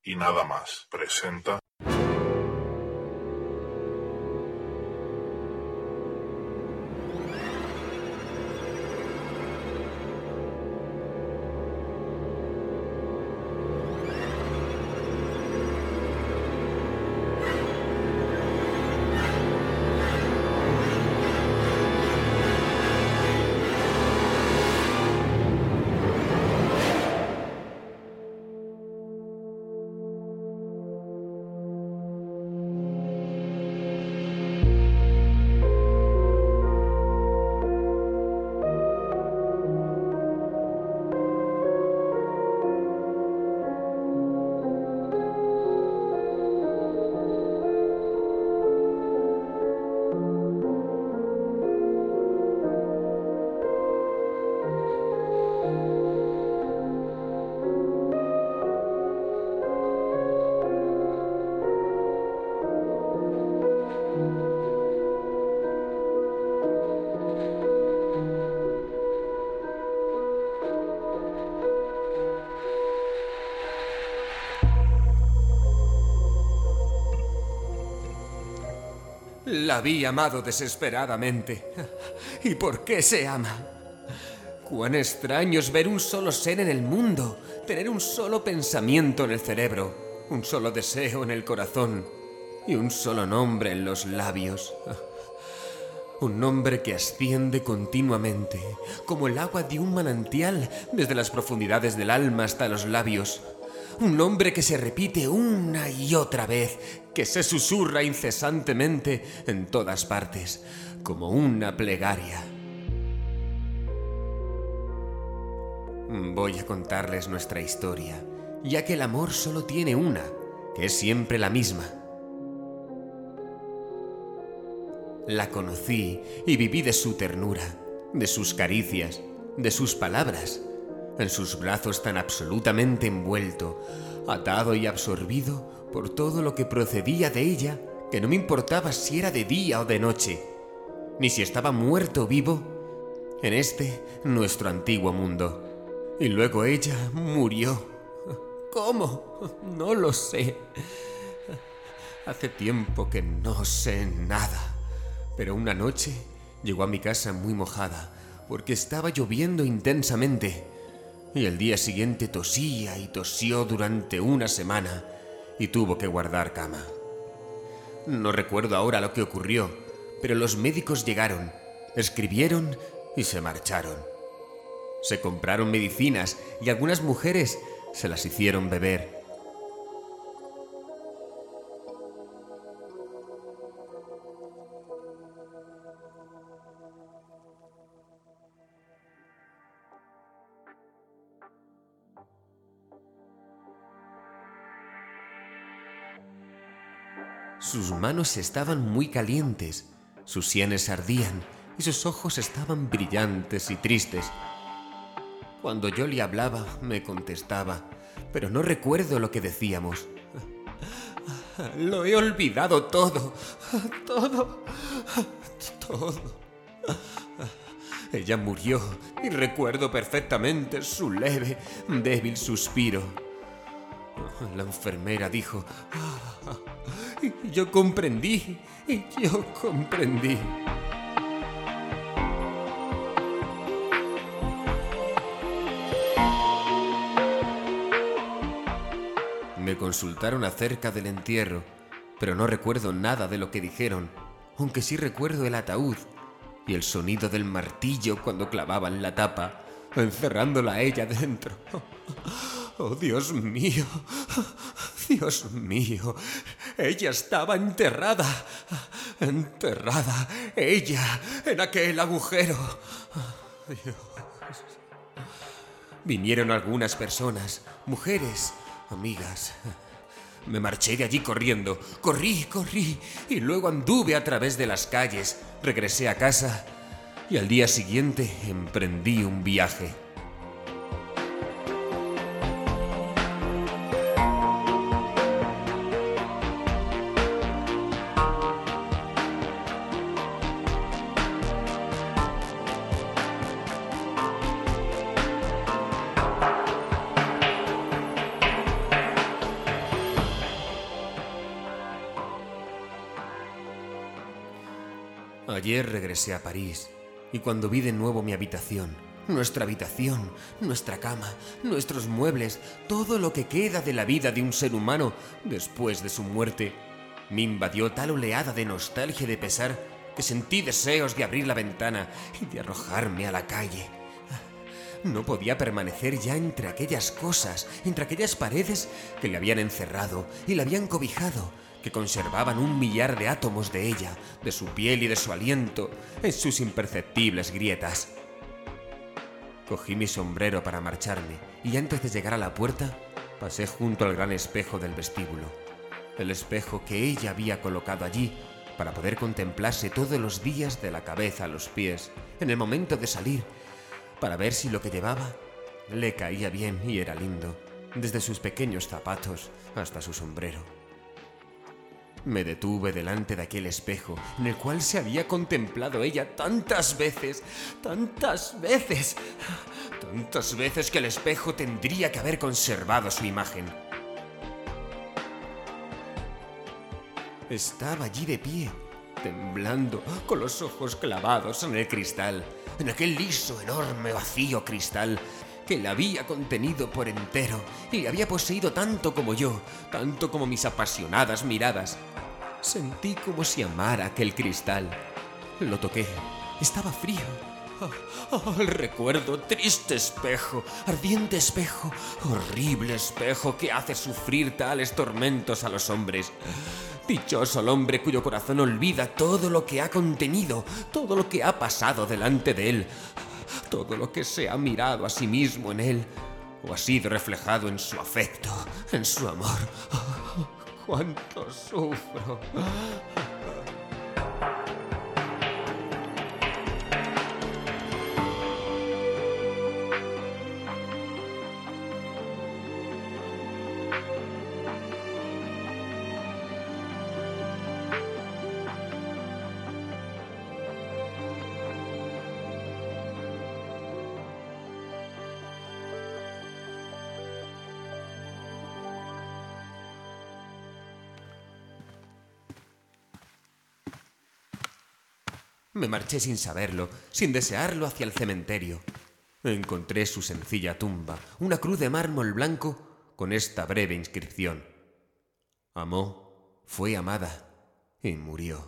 y nada más. Presenta. La vi amado desesperadamente. ¿Y por qué se ama? Cuán extraño es ver un solo ser en el mundo, tener un solo pensamiento en el cerebro, un solo deseo en el corazón y un solo nombre en los labios. Un nombre que asciende continuamente, como el agua de un manantial desde las profundidades del alma hasta los labios. Un nombre que se repite una y otra vez, que se susurra incesantemente en todas partes, como una plegaria. Voy a contarles nuestra historia, ya que el amor solo tiene una, que es siempre la misma. La conocí y viví de su ternura, de sus caricias, de sus palabras, en sus brazos tan absolutamente envuelto, atado y absorbido por todo lo que procedía de ella, que no me importaba si era de día o de noche, ni si estaba muerto o vivo, en este nuestro antiguo mundo. Y luego ella murió. ¿Cómo? No lo sé. Hace tiempo que no sé nada, pero una noche llegó a mi casa muy mojada, porque estaba lloviendo intensamente. Y el día siguiente tosía y tosió durante una semana y tuvo que guardar cama. No recuerdo ahora lo que ocurrió, pero los médicos llegaron, escribieron y se marcharon. Se compraron medicinas y algunas mujeres se las hicieron beber. Sus manos estaban muy calientes, sus sienes ardían y sus ojos estaban brillantes y tristes. Cuando yo le hablaba, me contestaba, pero no recuerdo lo que decíamos. Lo he olvidado todo. Ella murió y recuerdo perfectamente su leve, débil suspiro. La enfermera dijo... Y yo comprendí. Me consultaron acerca del entierro, pero no recuerdo nada de lo que dijeron, aunque sí recuerdo el ataúd y el sonido del martillo cuando clavaban la tapa, encerrándola a ella dentro. ¡Oh, Dios mío! ¡Dios mío! Ella estaba enterrada, ella, en aquel agujero. Dios. Vinieron algunas personas, mujeres, amigas. Me marché de allí corriendo, corrí, y luego anduve a través de las calles, regresé a casa y al día siguiente emprendí un viaje. Ayer regresé a París y cuando vi de nuevo mi habitación, nuestra habitación, nuestra cama, nuestros muebles, todo lo que queda de la vida de un ser humano después de su muerte, me invadió tal oleada de nostalgia y de pesar que sentí deseos de abrir la ventana y de arrojarme a la calle. No podía permanecer ya entre aquellas cosas, entre aquellas paredes que le habían encerrado y le habían cobijado, que conservaban 1.000.000 de átomos de ella, de su piel y de su aliento, en sus imperceptibles grietas. Cogí mi sombrero para marcharme y antes de llegar a la puerta, pasé junto al gran espejo del vestíbulo. El espejo que ella había colocado allí para poder contemplarse todos los días de la cabeza a los pies, en el momento de salir, para ver si lo que llevaba le caía bien y era lindo, desde sus pequeños zapatos hasta su sombrero. Me detuve delante de aquel espejo en el cual se había contemplado ella tantas veces que el espejo tendría que haber conservado su imagen. Estaba allí de pie, temblando, con los ojos clavados en el cristal, en aquel liso, enorme, vacío cristal que la había contenido por entero y le había poseído tanto como yo, tanto como mis apasionadas miradas. Sentí como si amara aquel cristal. Lo toqué. Estaba frío. El recuerdo, triste espejo, ardiente espejo, horrible espejo que hace sufrir tales tormentos a los hombres. Dichoso el hombre cuyo corazón olvida todo lo que ha contenido, todo lo que ha pasado delante de él, todo lo que se ha mirado a sí mismo en él, o ha sido reflejado en su afecto, en su amor. ¡Cuánto sufro! Me marché sin saberlo, sin desearlo, hacia el cementerio. Encontré su sencilla tumba, una cruz de mármol blanco con esta breve inscripción: amó, fue amada y murió.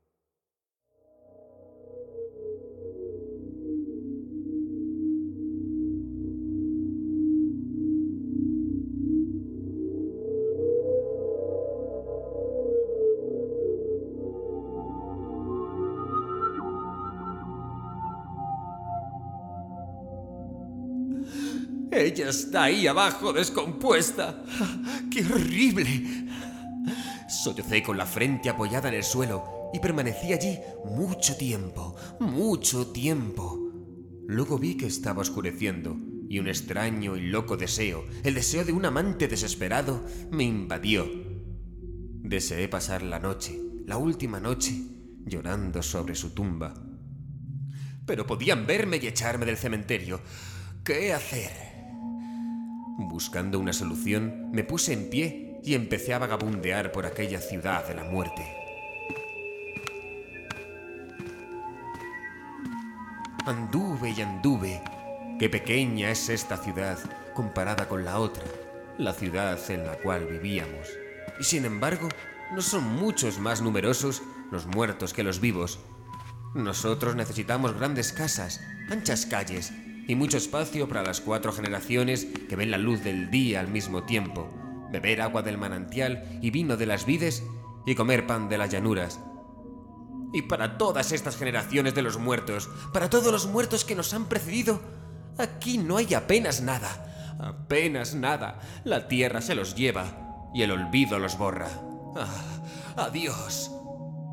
Ella está ahí abajo, descompuesta. ¡Qué horrible! Sollocé con la frente apoyada en el suelo y permanecí allí mucho tiempo, mucho tiempo. Luego vi que estaba oscureciendo y un extraño y loco deseo, el deseo de un amante desesperado, me invadió. Deseé pasar la noche, la última noche, llorando sobre su tumba. Pero podían verme y echarme del cementerio. ¿Qué hacer? Buscando una solución, me puse en pie y empecé a vagabundear por aquella ciudad de la muerte. Anduve y anduve. Qué pequeña es esta ciudad comparada con la otra, la ciudad en la cual vivíamos. Y sin embargo, no son muchos más numerosos los muertos que los vivos. Nosotros necesitamos grandes casas, anchas calles y mucho espacio para las 4 generaciones que ven la luz del día al mismo tiempo, beber agua del manantial y vino de las vides y comer pan de las llanuras. Y para todas estas generaciones de los muertos, para todos los muertos que nos han precedido, aquí no hay apenas nada, apenas nada. La tierra se los lleva y el olvido los borra. ¡Adiós!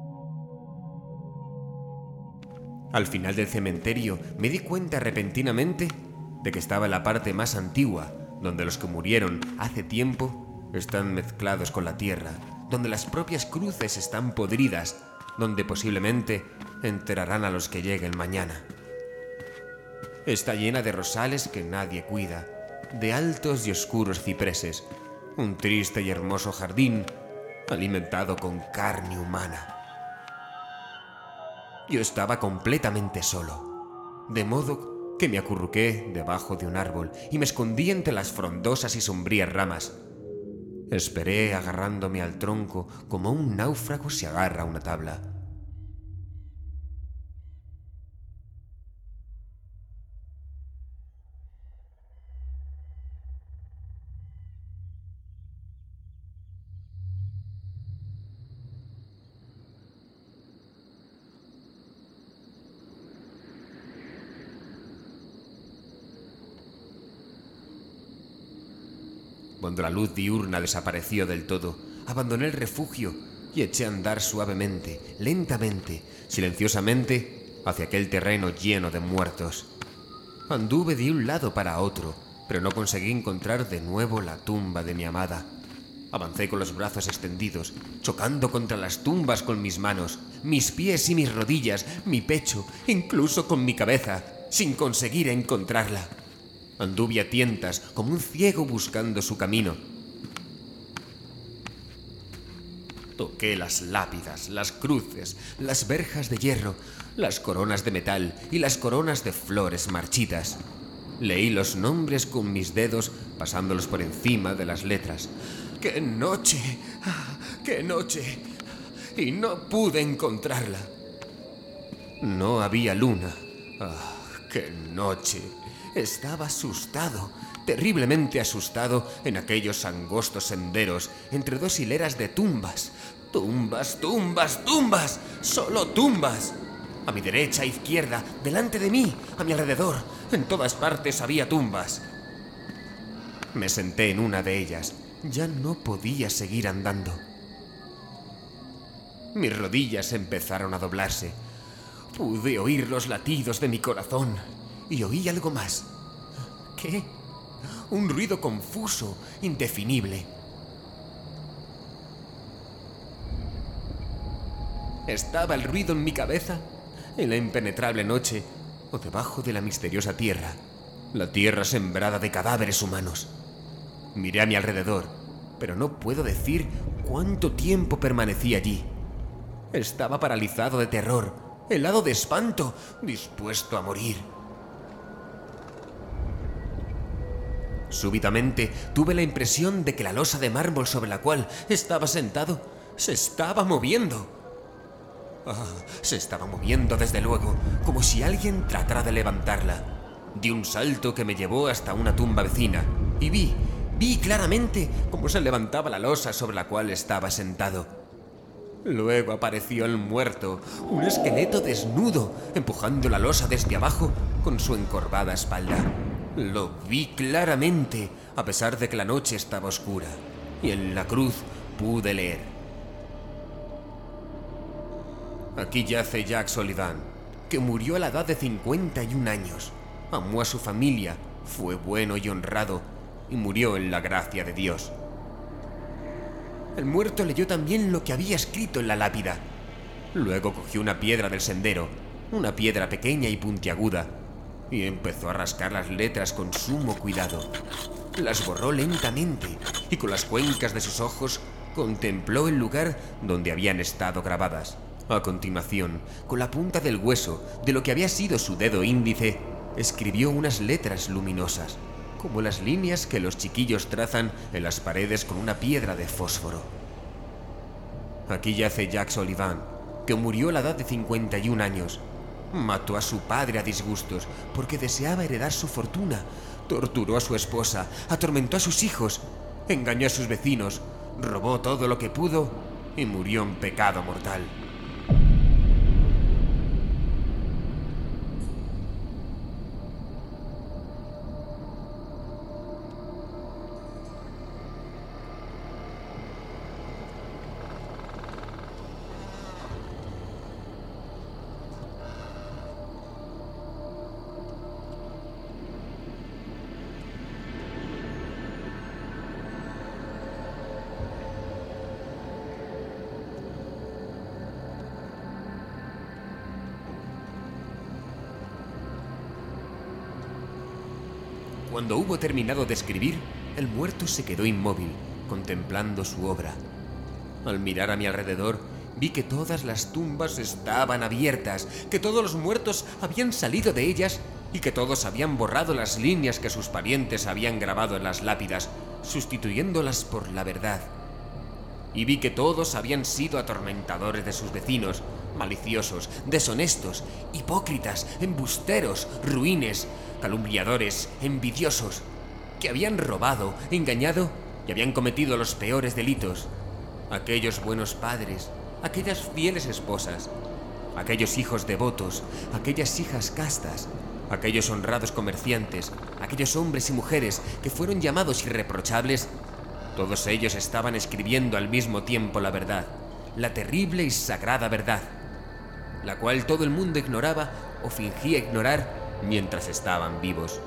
Al final del cementerio me di cuenta repentinamente de que estaba en la parte más antigua, donde los que murieron hace tiempo están mezclados con la tierra, donde las propias cruces están podridas, donde posiblemente enterrarán a los que lleguen mañana. Está llena de rosales que nadie cuida, de altos y oscuros cipreses, un triste y hermoso jardín alimentado con carne humana. Yo estaba completamente solo, de modo que me acurruqué debajo de un árbol y me escondí entre las frondosas y sombrías ramas. Esperé agarrándome al tronco como un náufrago se agarra a una tabla. Cuando la luz diurna desapareció del todo, abandoné el refugio y eché a andar suavemente, lentamente, silenciosamente, hacia aquel terreno lleno de muertos. Anduve de un lado para otro, pero no conseguí encontrar de nuevo la tumba de mi amada. Avancé con los brazos extendidos, chocando contra las tumbas con mis manos, mis pies y mis rodillas, mi pecho, incluso con mi cabeza, sin conseguir encontrarla. Anduve a tientas como un ciego buscando su camino. Toqué las lápidas, las cruces, las verjas de hierro, las coronas de metal y las coronas de flores marchitas. Leí los nombres con mis dedos, pasándolos por encima de las letras. ¡Qué noche! ¡Qué noche! Y no pude encontrarla. No había luna. ¡Ah, qué noche! Estaba asustado, terriblemente asustado en aquellos angostos senderos entre dos hileras de tumbas. ¡Tumbas, tumbas, tumbas! ¡Solo tumbas! A mi derecha, izquierda, delante de mí, a mi alrededor, en todas partes había tumbas. Me senté en una de ellas. Ya no podía seguir andando. Mis rodillas empezaron a doblarse. Pude oír los latidos de mi corazón y oí algo más. ¿Qué? Un ruido confuso, indefinible. ¿Estaba el ruido en mi cabeza, en la impenetrable noche, o debajo de la misteriosa tierra, la tierra sembrada de cadáveres humanos? Miré a mi alrededor, pero no puedo decir cuánto tiempo permanecí allí. Estaba paralizado de terror, helado de espanto, dispuesto a morir. Súbitamente tuve la impresión de que la losa de mármol sobre la cual estaba sentado se estaba moviendo. Se estaba moviendo desde luego, como si alguien tratara de levantarla. Di un salto que me llevó hasta una tumba vecina y vi claramente cómo se levantaba la losa sobre la cual estaba sentado. Luego apareció el muerto, un esqueleto desnudo, empujando la losa desde abajo con su encorvada espalda. Lo vi claramente, a pesar de que la noche estaba oscura, y en la cruz pude leer: aquí yace Jack Sullivan, que murió a la edad de 51 años. Amó a su familia, fue bueno y honrado, y murió en la gracia de Dios. El muerto leyó también lo que había escrito en la lápida. Luego cogió una piedra del sendero, una piedra pequeña y puntiaguda, y empezó a rascar las letras con sumo cuidado. Las borró lentamente y con las cuencas de sus ojos contempló el lugar donde habían estado grabadas. A continuación, con la punta del hueso de lo que había sido su dedo índice, escribió unas letras luminosas, como las líneas que los chiquillos trazan en las paredes con una piedra de fósforo. Aquí yace Jack Sullivan, que murió a la edad de 51 años. Mató a su padre a disgustos porque deseaba heredar su fortuna. Torturó a su esposa, atormentó a sus hijos, engañó a sus vecinos, robó todo lo que pudo y murió en pecado mortal. Cuando hubo terminado de escribir, el muerto se quedó inmóvil, contemplando su obra. Al mirar a mi alrededor, vi que todas las tumbas estaban abiertas, que todos los muertos habían salido de ellas y que todos habían borrado las líneas que sus parientes habían grabado en las lápidas, sustituyéndolas por la verdad. Y vi que todos habían sido atormentadores de sus vecinos, maliciosos, deshonestos, hipócritas, embusteros, ruines, calumniadores, envidiosos, que habían robado, engañado y habían cometido los peores delitos. Aquellos buenos padres, aquellas fieles esposas, aquellos hijos devotos, aquellas hijas castas, aquellos honrados comerciantes, aquellos hombres y mujeres que fueron llamados irreprochables, todos ellos estaban escribiendo al mismo tiempo la verdad, la terrible y sagrada verdad, la cual todo el mundo ignoraba o fingía ignorar mientras estaban vivos.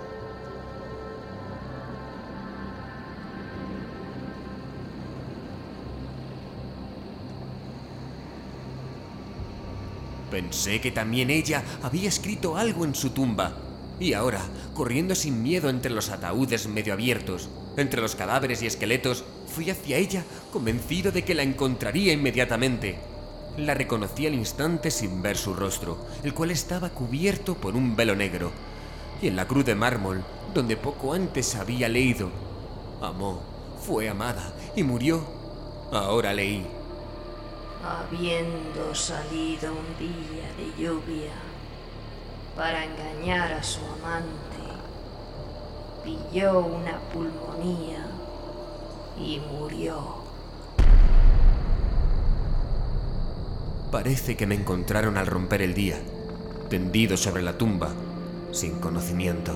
Pensé que también ella había escrito algo en su tumba, y ahora, corriendo sin miedo entre los ataúdes medio abiertos, entre los cadáveres y esqueletos, fui hacia ella convencido de que la encontraría inmediatamente. La reconocí al instante sin ver su rostro, el cual estaba cubierto por un velo negro, y en la cruz de mármol, donde poco antes había leído: amó, fue amada y murió, ahora leí: habiendo salido un día de lluvia para engañar a su amante, pilló una pulmonía y murió. Parece que me encontraron al romper el día, tendido sobre la tumba, sin conocimiento.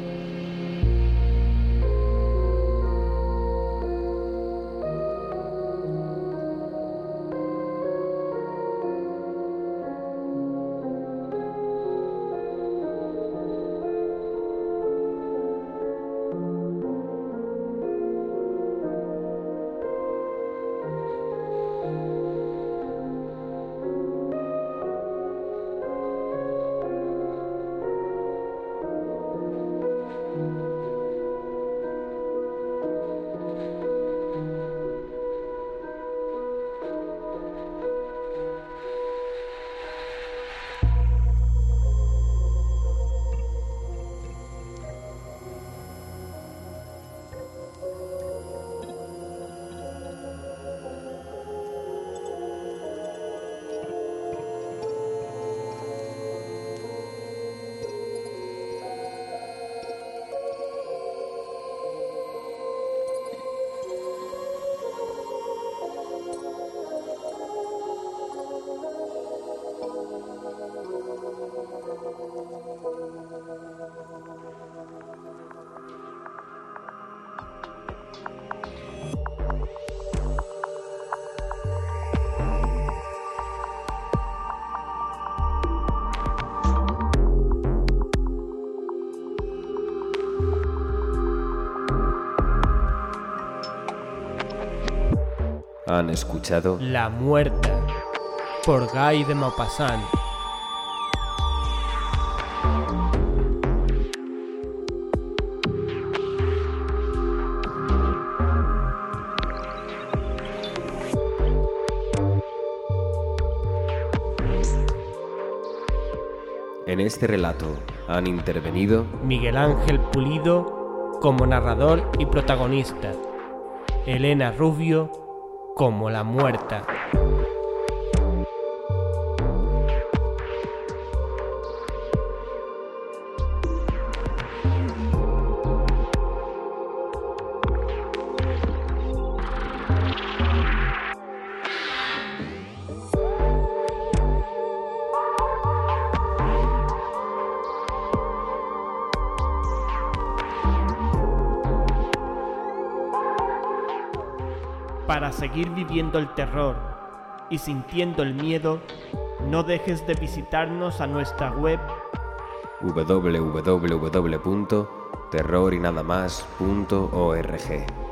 Han escuchado La Muerta, por Guy de Maupassant. En este relato han intervenido Miguel Ángel Pulido como narrador y protagonista, Elena Rubio como la muerta. Para seguir viviendo el terror y sintiendo el miedo, no dejes de visitarnos a nuestra web www.terrorinadamas.org.